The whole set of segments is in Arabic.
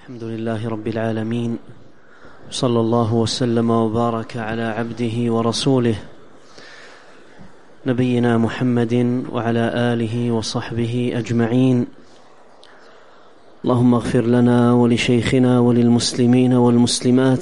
الحمد لله رب العالمين، صلى الله وسلم وبارك على عبده ورسوله نبينا محمد وعلى آله وصحبه أجمعين. اللهم اغفر لنا ولشيخنا وللمسلمين والمسلمات.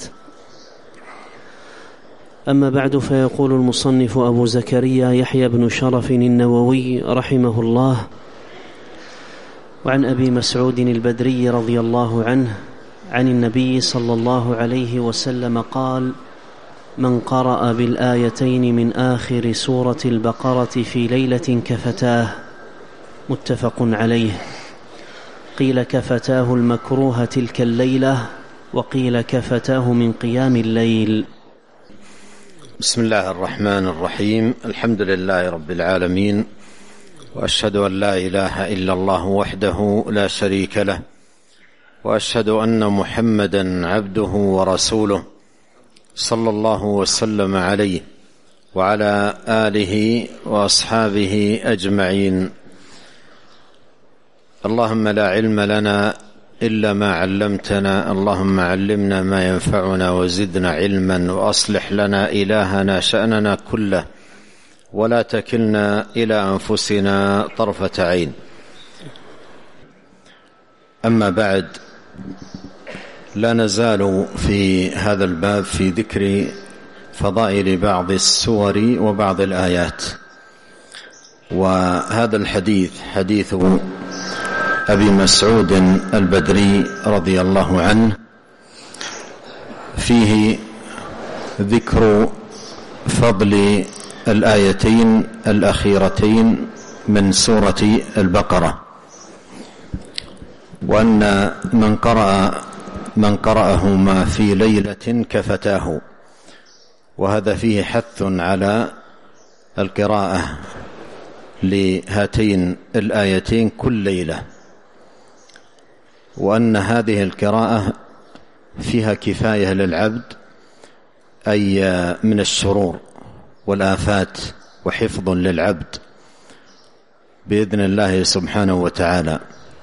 أما بعد، فيقول المصنف أبو زكريا يحيى بن شرف النووي رحمه الله: وعن أبي مسعود البدري رضي الله عنه عن النبي صلى الله عليه وسلم قال: من قرأ بالآيتين من آخر سورة البقرة في ليلة كفتاه. متفق عليه. قيل كفتاه المكروه تلك الليلة، وقيل كفتاه من قيام الليل. بسم الله الرحمن الرحيم. الحمد لله رب العالمين، وأشهد أن لا إله إلا الله وحده لا شريك له، وأشهد أن محمدا عبده ورسوله صلى الله وسلم عليه وعلى آله وأصحابه أجمعين. اللهم لا علم لنا إلا ما علمتنا، اللهم علمنا ما ينفعنا وزدنا علما، وأصلح لنا إلهنا شأننا كله، ولا تكلنا إلى أنفسنا طرفة عين. أما بعد، لا نزال في هذا الباب في ذكر فضائل بعض السور وبعض الآيات، وهذا الحديث حديث أبي مسعود البدري رضي الله عنه، فيه ذكر فضل الآيتين الأخيرتين من سورة البقرة، وأن من قرأهما في ليلة كفتاه، وهذا فيه حث على القراءة لهاتين الآيتين كل ليلة، وأن هذه القراءة فيها كفاية للعبد أي من الشرور والآفات، وحفظ للعبد بإذن الله سبحانه وتعالى.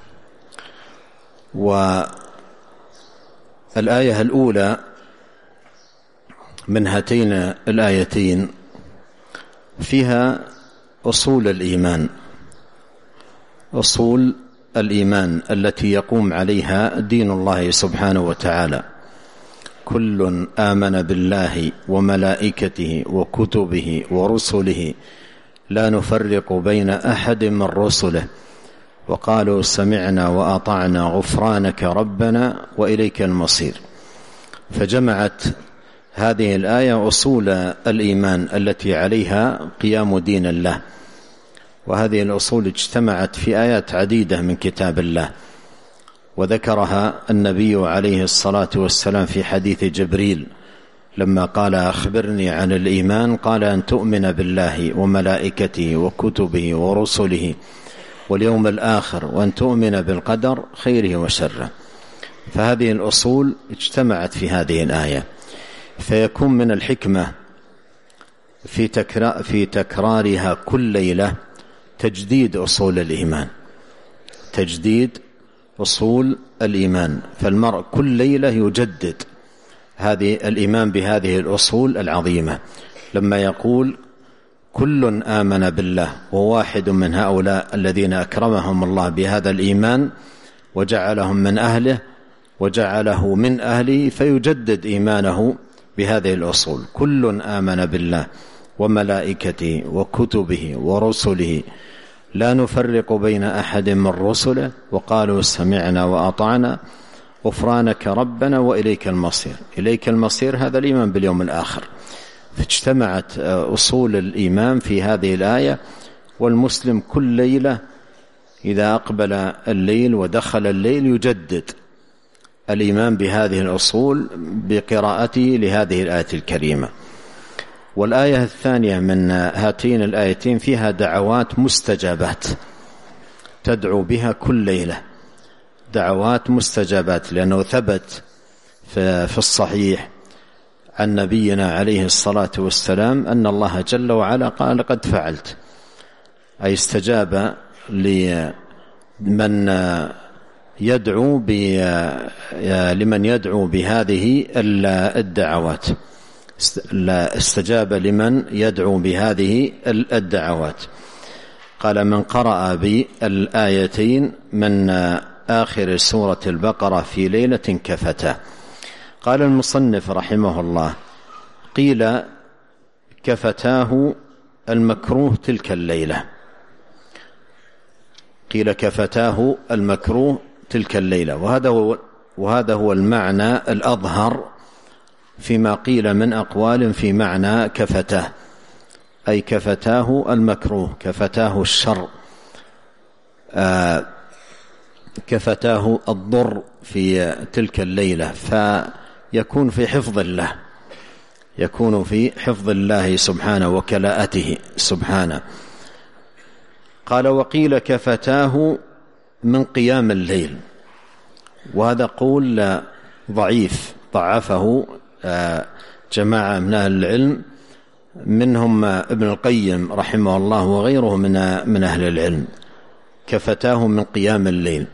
والآية الأولى من هاتين الآيتين فيها أصول الإيمان، أصول الإيمان التي يقوم عليها دين الله سبحانه وتعالى. كل آمن بالله وملائكته وكتبه ورسله لا نفرق بين أحد من رسله، وقالوا سمعنا وأطعنا غفرانك ربنا وإليك المصير. فجمعت هذه الآية أصول الإيمان التي عليها قيام دين الله، وهذه الأصول اجتمعت في آيات عديدة من كتاب الله، وذكرها النبي عليه الصلاة والسلام في حديث جبريل لما قال: أخبرني عن الإيمان، قال: أن تؤمن بالله وملائكته وكتبه ورسله واليوم الآخر، وأن تؤمن بالقدر خيره وشره. فهذه الأصول اجتمعت في هذه الآية، فيكون من الحكمة في تكرارها كل ليلة تجديد أصول الإيمان، تجديد أصول الإيمان. فالمرء كل ليلة يجدد هذه الإيمان بهذه الأصول العظيمة، لما يقول: كل آمن بالله، وواحد من هؤلاء الذين أكرمهم الله بهذا الإيمان وجعلهم من أهله وجعله من أهله، فيجدد إيمانه بهذه الأصول. كل آمن بالله وملائكته وكتبه ورسله لا نفرق بين أحد من رسله، وقالوا سمعنا وأطعنا غفرانك ربنا وإليك المصير. إليك المصير هذا الإيمان باليوم الآخر. فاجتمعت أصول الإيمان في هذه الآية، والمسلم كل ليلة إذا أقبل الليل ودخل الليل يجدد الإيمان بهذه الأصول بقراءته لهذه الآية الكريمة. والآية الثانية من هاتين الآيتين فيها دعوات مستجابات تدعو بها كل ليلة، دعوات مستجابات، لأنه ثبت في الصحيح عن نبينا عليه الصلاة والسلام أن الله جل وعلا قال: قد فعلت، أي استجاب لمن لمن يدعو بهذه الدعوات، استجاب لمن يدعو بهذه الدعوات. قال: من قرأ بالآيتين من آخر سورة البقرة في ليلة كفتاه. قال المصنف رحمه الله: قيل كفتاه المكروه تلك الليلة، قيل كفتاه المكروه تلك الليلة، وهذا هو المعنى الأظهر فيما قيل من أقوال في معنى كفتاه، أي كفتاه المكروه، كفتاه الشر، كفتاه الضر في تلك الليلة، فيكون في حفظ الله، يكون في حفظ الله سبحانه وكلاءته سبحانه. قال: وقيل كفتاه من قيام الليل، وهذا قول ضعيف ضعفه جماعة من أهل العلم، منهم ابن القيم رحمه الله وغيره من أهل العلم، كفتاه من قيام الليل.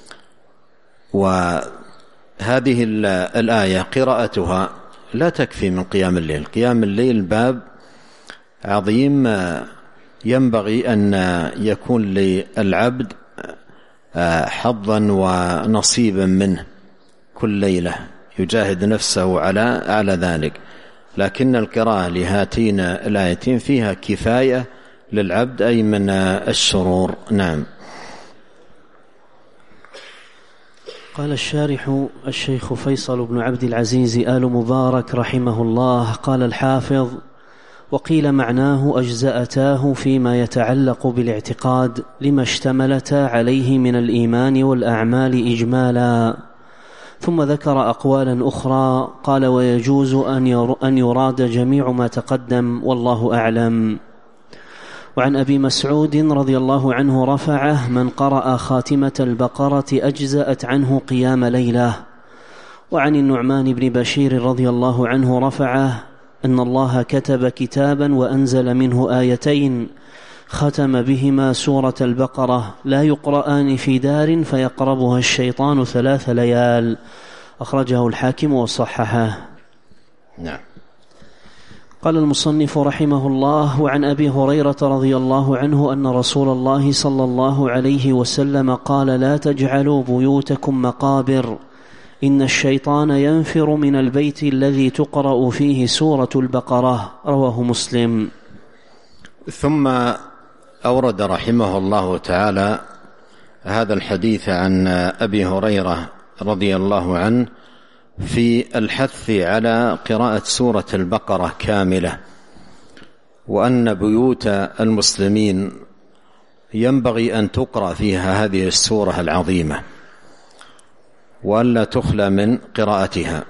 وهذه الآية قراءتها لا تكفي من قيام الليل. قيام الليل باب عظيم ينبغي أن يكون للعبد حظا ونصيبا منه كل ليلة، يجاهد نفسه على ذلك. لكن القراءة لهاتين الآيتين فيها كفاية للعبد أي من الشرور. نعم. قال الشارح الشيخ فيصل بن عبد العزيز آل مبارك رحمه الله: قال الحافظ: وقيل معناه أجزأتاه فيما يتعلق بالاعتقاد لما اشتملتا عليه من الإيمان والأعمال إجمالا. ثم ذكر أقوالا أخرى، قال: ويجوز أن يراد جميع ما تقدم، والله أعلم. وعن أبي مسعود رضي الله عنه رفعه: من قرأ خاتمة البقرة أجزأت عنه قيام ليلة. وعن النعمان بن بشير رضي الله عنه رفعه: أن الله كتب كتابا وأنزل منه آيتين ختم بهما سورة البقرة لا يقرآن في دار فيقربها الشيطان 3 ليال. أخرجه الحاكم وصححه. نعم. قال المصنف رحمه الله: وعن أبي هريرة رضي الله عنه أن رسول الله صلى الله عليه وسلم قال: لا تجعلوا بيوتكم مقابر، إن الشيطان ينفر من البيت الذي تقرأ فيه سورة البقرة. رواه مسلم. ثم أورد رحمه الله تعالى هذا الحديث عن أبي هريرة رضي الله عنه في الحث على قراءة سورة البقرة كاملة، وأن بيوت المسلمين ينبغي أن تقرأ فيها هذه السورة العظيمة، وأن لا تخلى من قراءتها،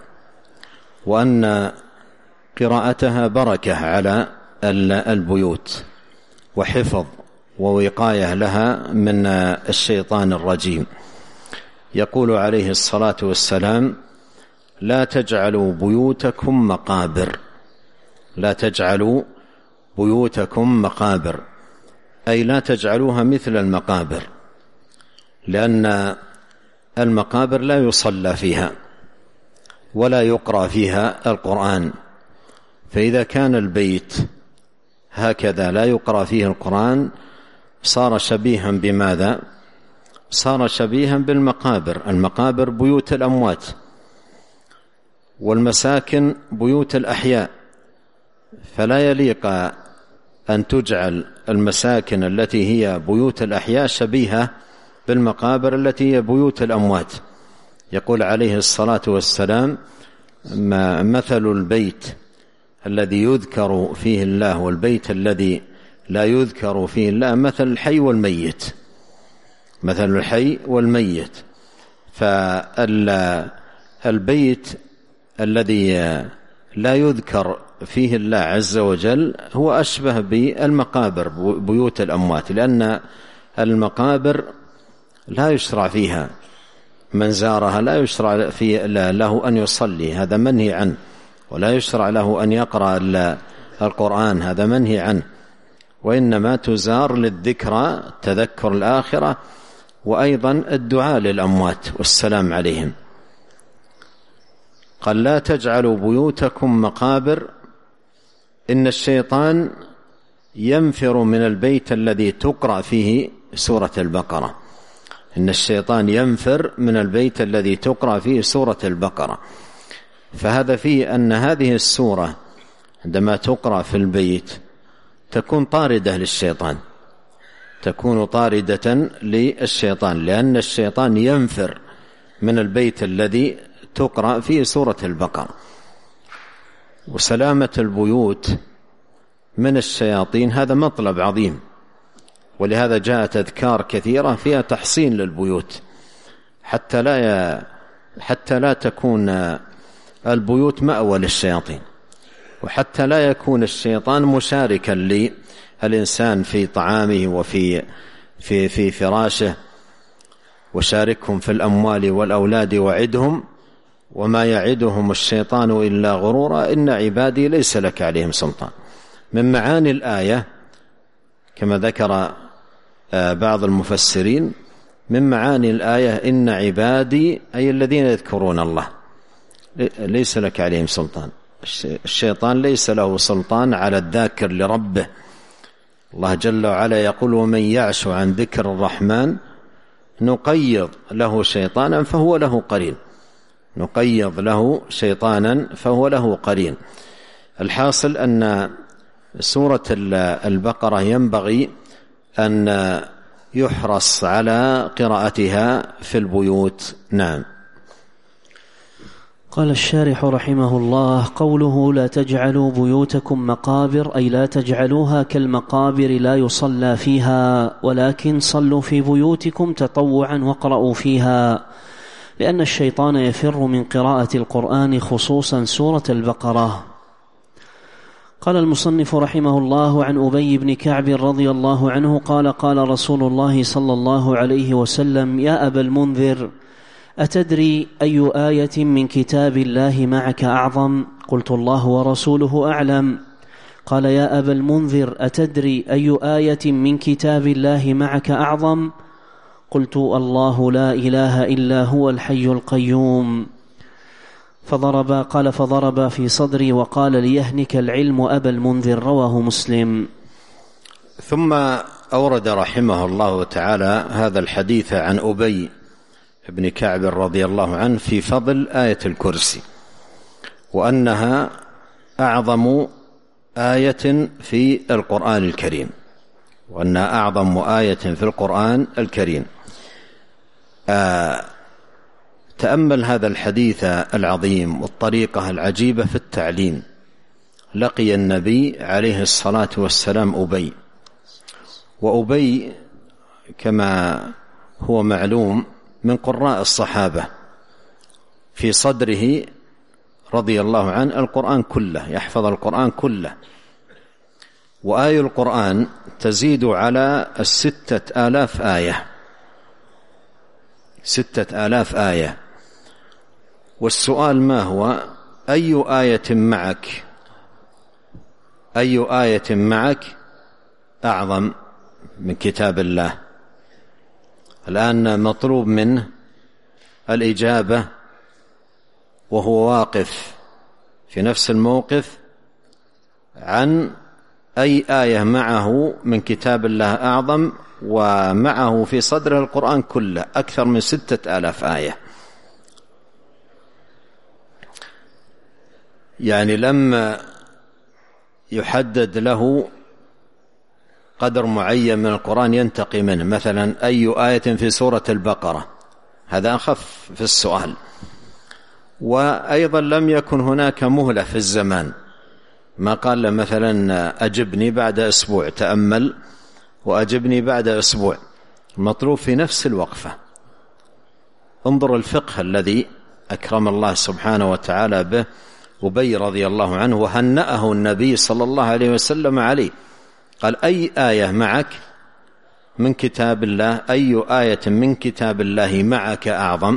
وأن قراءتها بركة على البيوت وحفظ ووقاية لها من الشيطان الرجيم. يقول عليه الصلاة والسلام: لا تجعلوا بيوتكم مقابر، لا تجعلوا بيوتكم مقابر، أي لا تجعلوها مثل المقابر، لأن المقابر لا يصلى فيها ولا يقرأ فيها القرآن، فإذا كان البيت هكذا لا يقرأ فيه القرآن صار شبيها بماذا؟ صار شبيها بالمقابر. المقابر بيوت الأموات، والمساكن بيوت الأحياء، فلا يليق أن تجعل المساكن التي هي بيوت الأحياء شبيهة بالمقابر التي هي بيوت الأموات. يقول عليه الصلاة والسلام: مثل البيت الذي يذكر فيه الله والبيت الذي لا يذكر فيه الله مثل الحي والميت، مثل الحي والميت. فالبيت الذي لا يذكر فيه الله عز وجل هو أشبه بالمقابر بيوت الأموات، لأن المقابر لا يشرع فيها، من زارها لا يشرع له أن يصلي، هذا منهي عنه، ولا يشرع له أن يقرأ القرآن، هذا منهي عنه، وإنما تزار للذكرى، تذكر الآخرة، وأيضا الدعاء للأموات والسلام عليهم. قال لا تجعلوا بيوتكم مقابر إن الشيطان ينفر من البيت الذي تقرأ فيه سورة البقرة. إن الشيطان ينفر من البيت الذي تقرأ فيه سورة البقرة. فهذا فيه أن هذه السورة عندما تقرأ في البيت تكون طاردة للشيطان، تكون طاردة للشيطان، لأن الشيطان ينفر من البيت الذي تقرأ فيه سورة البقرة. وسلامة البيوت من الشياطين هذا مطلب عظيم، ولهذا جاءت أذكار كثيرة فيها تحصين للبيوت حتى لا تكون البيوت مأوى للشياطين، وحتى لا يكون الشيطان مشاركا للإنسان في طعامه وفي في فراشه. وشاركهم في الأموال والأولاد وعدهم وما يعدهم الشيطان إلا غرورا إن عبادي ليس لك عليهم سلطان. من معاني الآية كما ذكر بعض المفسرين، من معاني الآية إن عبادي أي الذين يذكرون الله ليس لك عليهم سلطان. الشيطان ليس له سلطان على الذاكر لربه. الله جل وعلا يقول ومن يعش عن ذكر الرحمن نقيض له شيطانا فهو له قرين. نقيض له شيطانا فهو له قرين. الحاصل أن سورة البقرة ينبغي أن يحرص على قراءتها في البيوت. نعم. قال الشارح رحمه الله: قوله لا تجعلوا بيوتكم مقابر أي لا تجعلوها كالمقابر لا يصلى فيها، ولكن صلوا في بيوتكم تطوعا واقرأوا فيها، لأن الشيطان يفر من قراءة القرآن خصوصا سورة البقرة. قال المصنف رحمه الله: عن أبي بن كعب رضي الله عنه قال: قال رسول الله صلى الله عليه وسلم: يا أبا المنذر، أتدري أي آية من كتاب الله معك أعظم؟ قلت: الله ورسوله أعلم. قال: يا أبا المنذر، أتدري أي آية من كتاب الله معك أعظم؟ قلت: الله لا إله إلا هو الحي القيوم. فضرب في صدري وقال: ليهنك العلم أبا المنذر. رواه مسلم. ثم أورد رحمه الله تعالى هذا الحديث عن أبي بن كعب رضي الله عنه في فضل آية الكرسي، وأنها أعظم آية في القرآن الكريم، وأنها أعظم آية في القرآن الكريم. تأمل هذا الحديث العظيم والطريقة العجيبة في التعليم. لقي النبي عليه الصلاة والسلام أبي، وأبي كما هو معلوم من قراء الصحابة، في صدره رضي الله عنه القرآن كله، يحفظ القرآن كله، وآي القرآن تزيد على 6000 آية، 6000 آية. والسؤال ما هو؟ أي آية معك، أي آية معك أعظم من كتاب الله؟ الآن مطلوب منه الإجابة وهو واقف في نفس الموقف عن أي آية معه من كتاب الله أعظم، ومعه في صدر القرآن كله أكثر من 6000 آية. يعني لم يحدد له قدر معين من القرآن ينتقي منه، مثلا أي آية في سورة البقرة، هذا أخف في السؤال. وأيضا لم يكن هناك مهلة في الزمان، ما قال له مثلا أجبني بعد أسبوع، تأمل وأجبني بعد أسبوع، المطلوب في نفس الوقفة. انظر الفقه الذي أكرم الله سبحانه وتعالى به أبي رضي الله عنه، وهنأه النبي صلى الله عليه وسلم عليه. قال: أي آية معك من كتاب الله، أي آية من كتاب الله معك أعظم؟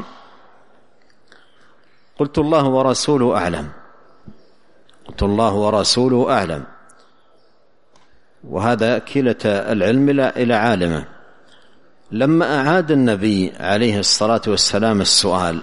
قلت: الله ورسوله أعلم. قلت: الله ورسوله أعلم. وهذا كلة العلم إلى عالمه، لما أعاد النبي عليه الصلاة والسلام السؤال،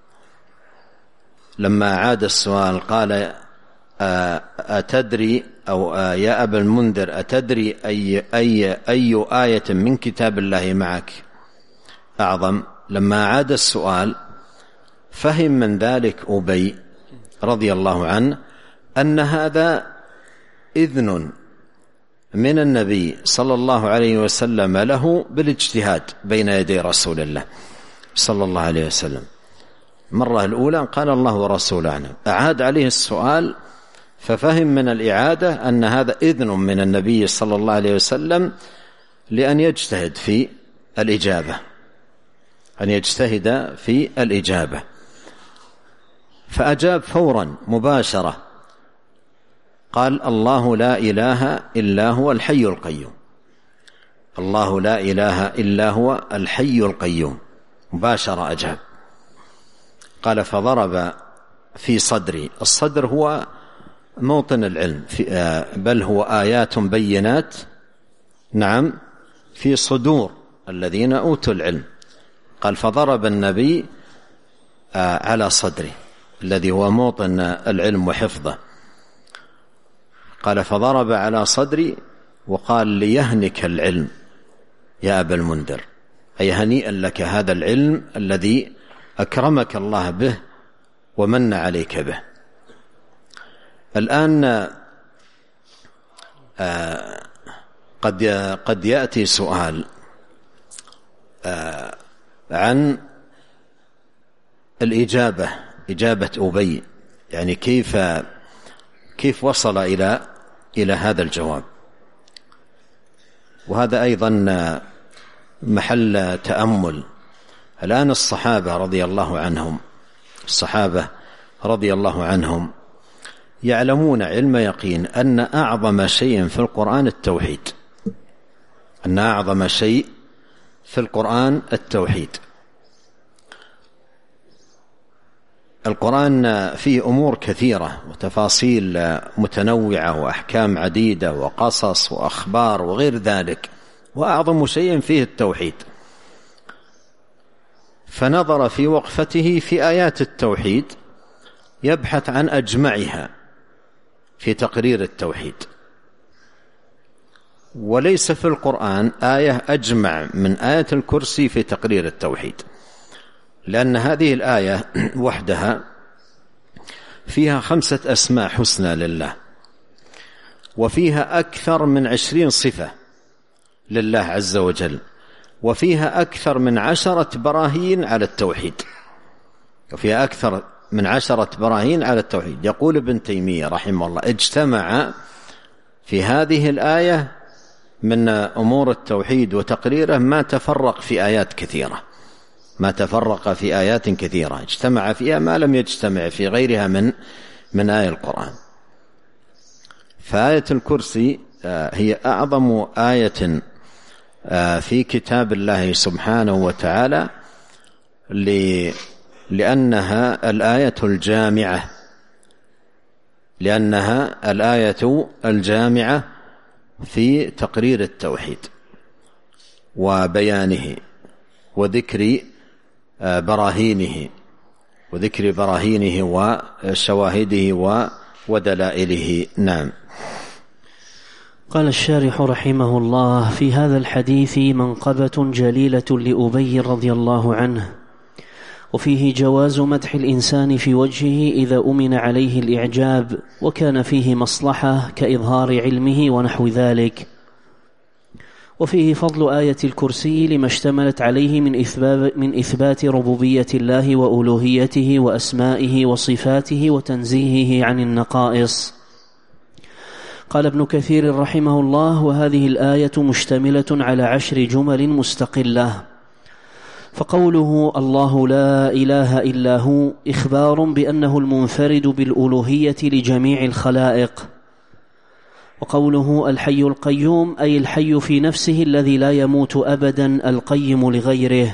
لما أعاد السؤال قال: أتدري أو يا أبا المنذر أتدري أي آية من كتاب الله معك أعظم؟ لما أعاد السؤال فهم من ذلك أبي رضي الله عنه أن هذا إذن من النبي صلى الله عليه وسلم له بالاجتهاد بين يدي رسول الله صلى الله عليه وسلم. المرة الأولى قال الله ورسوله عنه، أعاد عليه السؤال ففهم من الإعادة أن هذا إذن من النبي صلى الله عليه وسلم لأن يجتهد في الإجابة، أن يجتهد في الإجابة، فأجاب فورا مباشرة، قال: الله لا إله إلا هو الحي القيوم. الله لا إله إلا هو الحي القيوم، مباشرة أجاب. قال: فضرب في صدري. الصدر هو موطن العلم، بل هو آيات بينات، نعم، في صدور الذين أوتوا العلم. قال: فضرب النبي على صدري الذي هو موطن العلم وحفظه. قال: فضرب على صدري وقال: ليهنك العلم يا أبا المنذر، أي هنيئا لك هذا العلم الذي أكرمك الله به ومن عليك به. الآن قد يأتي سؤال عن الإجابة، إجابة أبي، يعني كيف وصل إلى هذا الجواب. وهذا أيضا محل تأمل. الآن الصحابة رضي الله عنهم يعلمون علم يقين أن أعظم شيء في القرآن التوحيد، أن أعظم شيء في القرآن التوحيد. القرآن فيه أمور كثيرة وتفاصيل متنوعة وأحكام عديدة وقصص وأخبار وغير ذلك، وأعظم شيء فيه التوحيد. فنظر في وقفته في آيات التوحيد يبحث عن أجمعها في تقرير التوحيد، وليس في القرآن آية أجمع من آية الكرسي في تقرير التوحيد، لأن هذه الآية وحدها فيها 5 أسماء حسنى لله، وفيها أكثر من 20 صفة لله عز وجل، وفيها أكثر من 10 براهين على التوحيد، وفيها أكثر من 10 براهين على التوحيد. يقول ابن تيمية رحمه الله: اجتمع في هذه الآية من أمور التوحيد وتقريره ما تفرق في آيات كثيرة، ما تفرق في آيات كثيرة، اجتمع فيها ما لم يجتمع في غيرها من آية القرآن. فآية الكرسي هي أعظم آية في كتاب الله سبحانه وتعالى، لأنها الآية الجامعة في تقرير التوحيد وبيانه وذكر براهينه وشواهده ودلائله. نعم. قال الشارح رحمه الله: في هذا الحديث منقبة جليلة لأبي رضي الله عنه، وفيه جواز مدح الإنسان في وجهه إذا أمن عليه الإعجاب، وكان فيه مصلحة كإظهار علمه ونحو ذلك. وفيه فضل آية الكرسي لما اشتملت عليه من إثبات ربوبية الله وألوهيته وأسمائه وصفاته وتنزيهه عن النقائص. قال ابن كثير رحمه الله: وهذه الآية مشتملة على 10 جمل مستقلة. فقوله الله لا إله إلا هو إخبار بأنه المنفرد بالألوهية لجميع الخلائق. وقوله الحي القيوم أي الحي في نفسه الذي لا يموت أبدا القيم لغيره.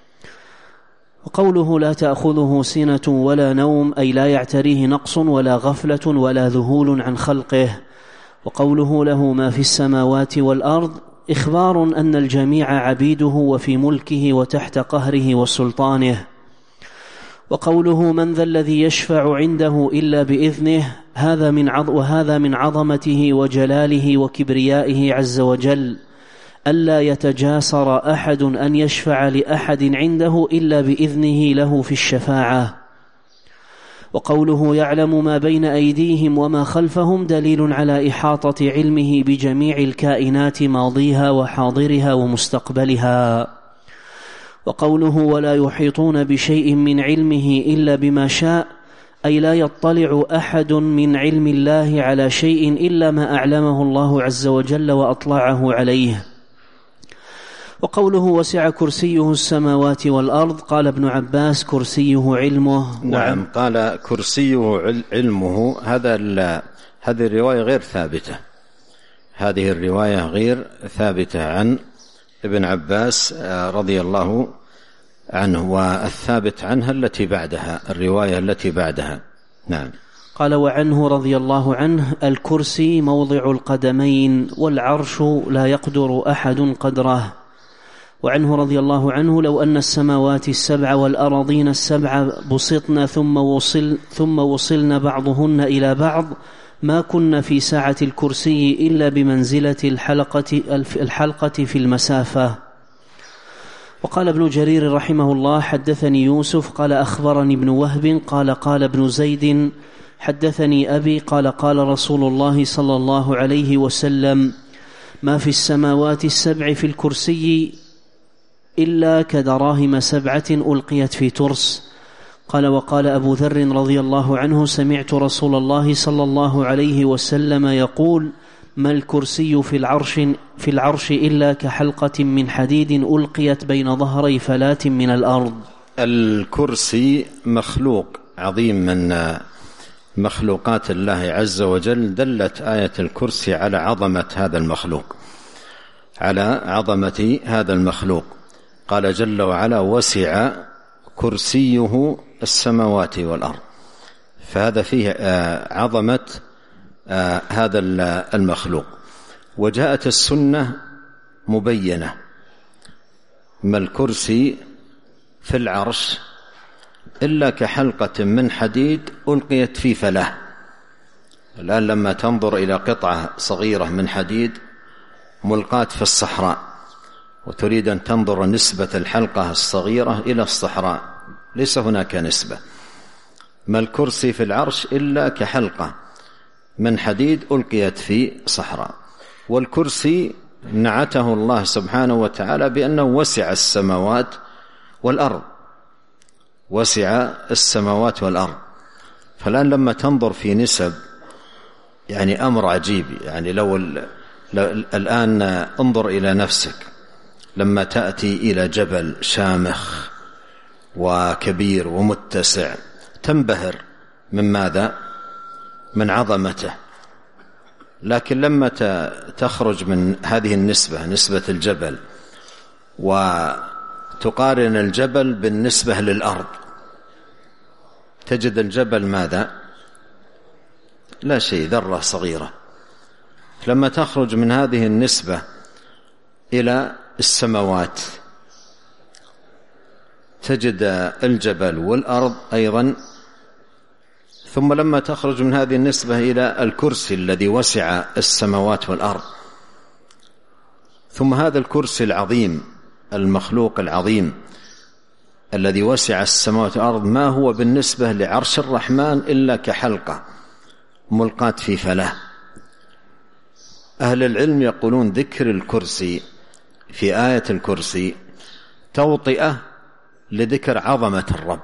وقوله لا تأخذه سنة ولا نوم أي لا يعتريه نقص ولا غفلة ولا ذهول عن خلقه. وقوله له ما في السماوات والأرض إخبار أن الجميع عبيده وفي ملكه وتحت قهره وسلطانه. وقوله من ذا الذي يشفع عنده إلا بإذنه وهذا من عظمته وجلاله وكبريائه عز وجل، ألا يتجاسر أحد أن يشفع لأحد عنده إلا بإذنه له في الشفاعة. وقوله يعلم ما بين أيديهم وما خلفهم دليل على إحاطة علمه بجميع الكائنات ماضيها وحاضرها ومستقبلها. وقوله ولا يحيطون بشيء من علمه إلا بما شاء، أي لا يطلع أحد من علم الله على شيء إلا ما أعلمه الله عز وجل وأطلعه عليه. وقوله وسع كرسيه السماوات والأرض، قال ابن عباس كرسيه علمه. نعم، قال كرسيه علمه. هذه الرواية غير ثابتة، هذه الرواية غير ثابتة عن ابن عباس رضي الله عنه، والثابت عنها التي بعدها، الرواية التي بعدها. نعم. قال وعنه رضي الله عنه الكرسي موضع القدمين والعرش لا يقدر أحد قدره. وعنه رضي الله عنه لو أن السماوات السبع والأراضين السبع بسطن ثم وصلن بعضهن إلى بعض ما كن في ساعة الكرسي إلا بمنزلة الحلقة في المسافة. وقال ابن جرير رحمه الله حدثني يوسف قال أخبرني ابن وهب قال ابن زيد حدثني أبي قال رسول الله صلى الله عليه وسلم ما في السماوات السبع في الكرسي إلا كدراهم 7 ألقيت في ترس. قال وقال أبو ذر رضي الله عنه سمعت رسول الله صلى الله عليه وسلم يقول ما الكرسي في العرش إلا كحلقة من حديد ألقيت بين ظهري فلاة من الأرض. الكرسي مخلوق عظيم من مخلوقات الله عز وجل. دلت آية الكرسي على عظمة هذا المخلوق، على عظمة هذا المخلوق. قال جل وعلا وسع كرسيه السماوات والأرض، فهذا فيه عظمة هذا المخلوق. وجاءت السنة مبينة ما الكرسي في العرش إلا كحلقة من حديد ألقيت في فلاة. الآن لما تنظر إلى قطعة صغيرة من حديد ملقاة في الصحراء وتريد أن تنظر نسبة الحلقة الصغيرة إلى الصحراء، ليس هناك نسبة. ما الكرسي في العرش إلا كحلقة من حديد ألقيت في صحراء. والكرسي نعته الله سبحانه وتعالى بأنه وسع السماوات والأرض، وسع السماوات والأرض. فالآن لما تنظر في نسب يعني أمر عجيب. يعني لو الآن انظر إلى نفسك لما تأتي إلى جبل شامخ وكبير ومتسع تنبهر من ماذا؟ من عظمته. لكن لما تخرج من هذه النسبة، نسبة الجبل، وتقارن الجبل بالنسبة للأرض، تجد الجبل ماذا؟ لا شيء، ذرة صغيرة. لما تخرج من هذه النسبة إلى السماوات تجد الجبل والأرض أيضا. ثم لما تخرج من هذه النسبة إلى الكرسي الذي وسع السماوات والأرض، ثم هذا الكرسي العظيم المخلوق العظيم الذي وسع السماوات والأرض ما هو بالنسبة لعرش الرحمن إلا كحلقة ملقاة في فلاة. أهل العلم يقولون ذكر الكرسي في آية الكرسي توطئة لذكر عظمة الرب،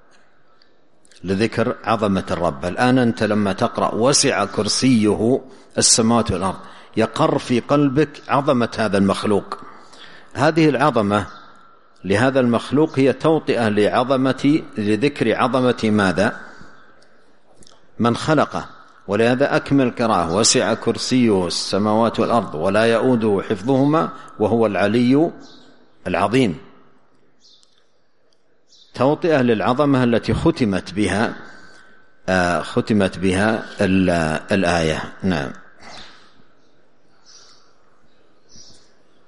لذكر عظمة الرب. الآن أنت لما تقرأ وسع كرسيه السماوات والأرض يقر في قلبك عظمة هذا المخلوق. هذه العظمة لهذا المخلوق هي توطئة لذكر عظمة ماذا؟ من خلقه. ولهذا أكمل قراءة وسع كرسيه السماوات والأرض ولا يؤوده حفظهما وهو العلي العظيم. توطئة للعظمة التي ختمت بها الآية. نعم.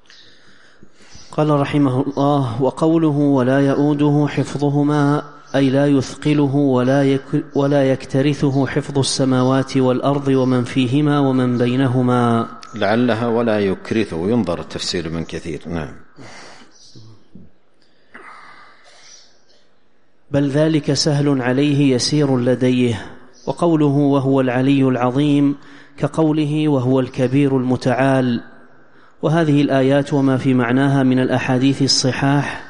قال رحمه الله: وقوله ولا يؤوده حفظهما أي لا يثقله ولا يكترثه حفظ السماوات والأرض ومن فيهما ومن بينهما. لعلها ولا يكرثه، ينظر التفسير من كثير. نعم. بل ذلك سهل عليه يسير لديه. وقوله وهو العلي العظيم كقوله وهو الكبير المتعال. وهذه الآيات وما في معناها من الأحاديث الصحاح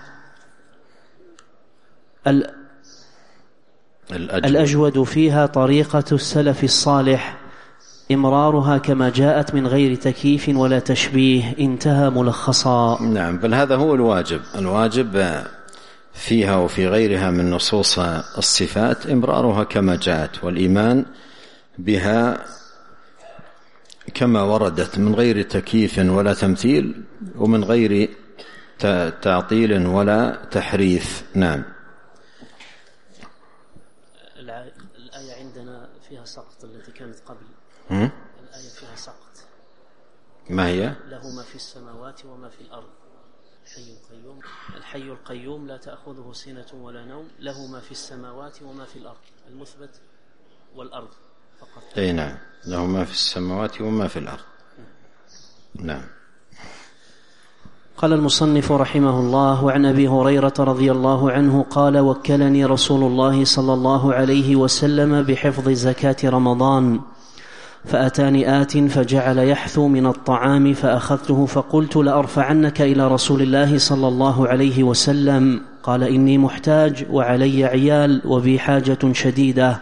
الأجود فيها طريقة السلف الصالح، إمرارها كما جاءت من غير تكييف ولا تشبيه. انتهى ملخصا. نعم، بل هذا هو الواجب فيها وفي غيرها من نصوص الصفات إمرارها كما جاءت، والإيمان بها كما وردت من غير تكييف ولا تمثيل ومن غير تعطيل ولا تحريف. نعم. الآية عندنا فيها سقط التي كانت قبل. الآية فيها سقط. ما هي؟ له ما في السماوات وما في الأرض. الحي القيوم لا تأخذه سنة ولا نوم، له ما في السماوات وما في الأرض، المثبت والأرض فقط. أي نعم، له ما في السماوات وما في الأرض. نعم. قال المصنف رحمه الله: وعن أبي هريرة رضي الله عنه قال: وكلني رسول الله صلى الله عليه وسلم بحفظ زكاة رمضان، فأتاني آت فجعل يحثو من الطعام فأخذته فقلت لأرفعنك إلى رسول الله صلى الله عليه وسلم. قال: إني محتاج وعلي عيال وبي حاجة شديدة.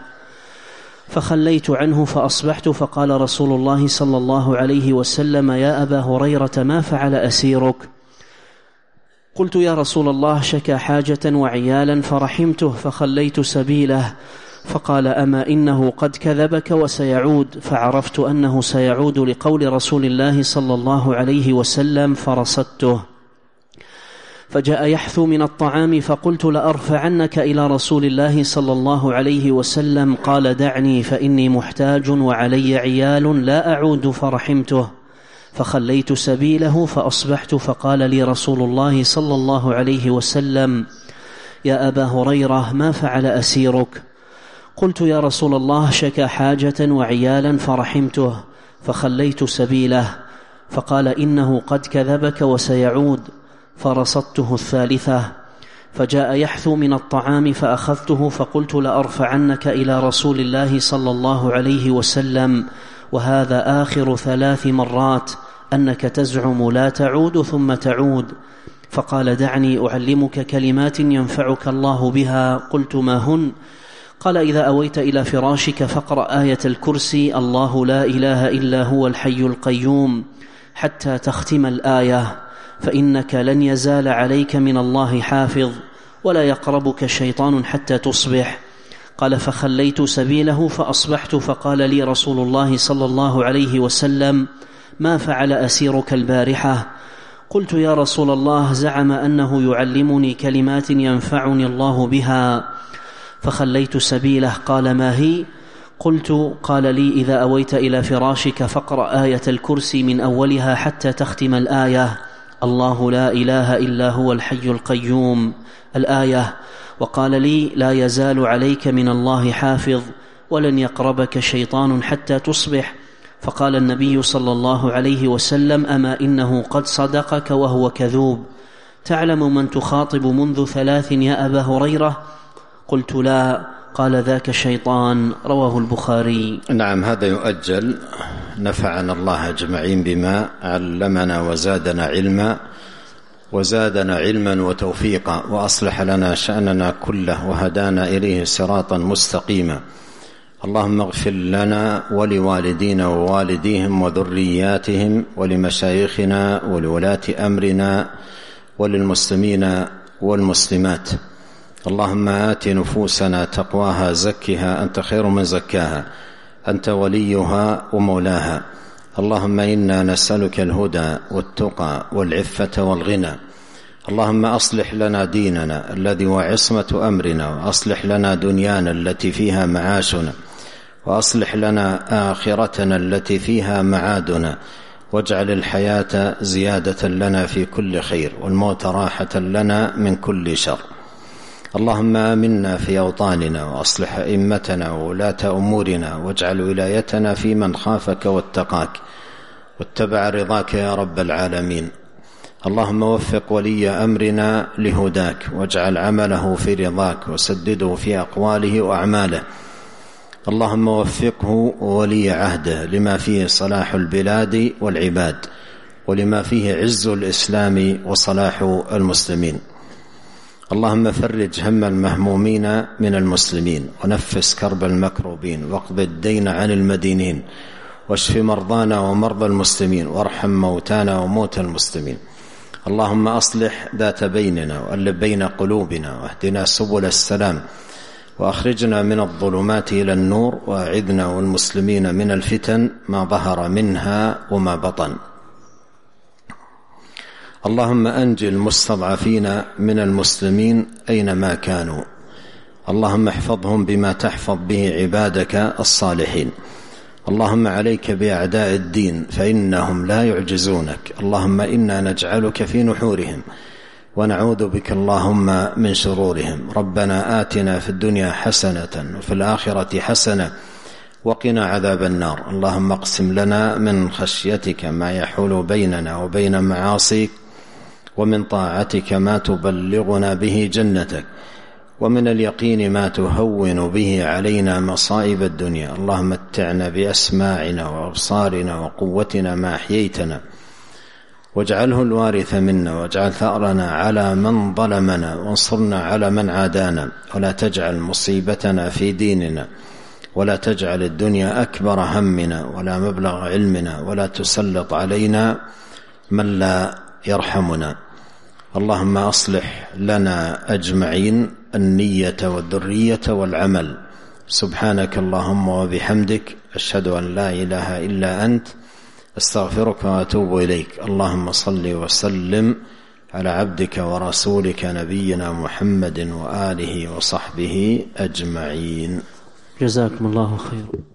فخليت عنه فأصبحت فقال رسول الله صلى الله عليه وسلم: يا أبا هريرة ما فعل أسيرك؟ قلت: يا رسول الله شكى حاجة وعيالا فرحمته فخليت سبيله. فقال: أما إنه قد كذبك وسيعود. فعرفت أنه سيعود لقول رسول الله صلى الله عليه وسلم فرصدته. فجاء يحثو من الطعام فقلت لأرفعنك إلى رسول الله صلى الله عليه وسلم. قال: دعني فإني محتاج وعلي عيال لا أعود. فرحمته فخليت سبيله فأصبحت فقال لي رسول الله صلى الله عليه وسلم: يا أبا هريرة ما فعل أسيرك؟ قلت: يا رسول الله شكى حاجة وعيالا فرحمته فخليت سبيله. فقال: إنه قد كذبك وسيعود. فرصدته الثالثة. فجاء يحثو من الطعام فأخذته فقلت لأرفعنك إلى رسول الله صلى الله عليه وسلم. وهذا آخر 3 مرات أنك تزعم لا تعود ثم تعود. فقال: دعني أعلمك كلمات ينفعك الله بها. قلت: ما هن؟ قال: إذا أويت إلى فراشك فاقرأ آية الكرسي الله لا إله إلا هو الحي القيوم حتى تختم الآية، فإنك لن يزال عليك من الله حافظ ولا يقربك شيطان حتى تصبح. قال: فخليت سبيله فأصبحت فقال لي رسول الله صلى الله عليه وسلم: ما فعل أسيرك البارحة؟ قلت: يا رسول الله زعم أنه يعلمني كلمات ينفعني الله بها. فخليت سبيله. قال: ما هي؟ قلت: قال لي: إذا أويت إلى فراشك فاقرأ آية الكرسي من أولها حتى تختم الآية الله لا إله إلا هو الحي القيوم الآية. وقال لي: لا يزال عليك من الله حافظ ولن يقربك شيطان حتى تصبح. فقال النبي صلى الله عليه وسلم: أما إنه قد صدقك وهو كذوب. تعلم من تخاطب منذ 3 يا أبا هريرة؟ قلت: لا. قال: ذاك الشيطان. رواه البخاري. نعم، هذا يؤجل. نفعنا الله أجمعين بما علمنا وزادنا علما وتوفيقا، وأصلح لنا شأننا كله وهدانا إليه صراطا مستقيما. اللهم اغفر لنا ولوالدينا ووالديهم وذرياتهم ولمشايخنا ولولاة أمرنا وللمسلمين والمسلمات. اللهم آت نفوسنا تقواها زكها أنت خير من زكاها أنت وليها ومولاها. اللهم إنا نسألك الهدى والتقى والعفة والغنى. اللهم أصلح لنا ديننا الذي هو عصمة أمرنا، وأصلح لنا دنيانا التي فيها معاشنا، وأصلح لنا آخرتنا التي فيها معادنا، واجعل الحياة زيادة لنا في كل خير والموت راحة لنا من كل شر. اللهم آمنا في أوطاننا وأصلح أئمتنا وولاة أمورنا واجعل ولايتنا في من خافك واتقاك واتبع رضاك يا رب العالمين. اللهم وفق ولي أمرنا لهداك واجعل عمله في رضاك وسدده في أقواله وأعماله. اللهم وفقه وولي عهده لما فيه صلاح البلاد والعباد ولما فيه عز الإسلام وصلاح المسلمين. اللهم فرج هم المهمومين من المسلمين ونفس كرب المكروبين واقض الدين عن المدينين واشف مرضانا ومرضى المسلمين وارحم موتانا وموتى المسلمين. اللهم أصلح ذات بيننا وألف بين قلوبنا واهدنا سبل السلام وأخرجنا من الظلمات إلى النور وأعذنا والمسلمين من الفتن ما ظهر منها وما بطن. اللهم أنجِ المستضعفين من المسلمين أينما كانوا. اللهم احفظهم بما تحفظ به عبادك الصالحين. اللهم عليك بأعداء الدين فإنهم لا يعجزونك. اللهم إنا نجعلك في نحورهم ونعوذ بك اللهم من شرورهم. ربنا آتنا في الدنيا حسنة وفي الآخرة حسنة وقنا عذاب النار. اللهم اقسم لنا من خشيتك ما يحول بيننا وبين معاصيك ومن طاعتك ما تبلغنا به جنتك ومن اليقين ما تهون به علينا مصائب الدنيا. اللهم متعنا بأسماعنا وأبصارنا وقوتنا ما أحييتنا واجعله الوارث منا واجعل ثأرنا على من ظلمنا وانصرنا على من عادانا ولا تجعل مصيبتنا في ديننا ولا تجعل الدنيا أكبر همنا ولا مبلغ علمنا ولا تسلط علينا من لا يرحمنا. اللهم أصلح لنا أجمعين النية والذرية والعمل. سبحانك اللهم وبحمدك أشهد أن لا إله إلا أنت أستغفرك وأتوب إليك. اللهم صل وسلم على عبدك ورسولك نبينا محمد وآله وصحبه أجمعين. جزاكم الله خيرا.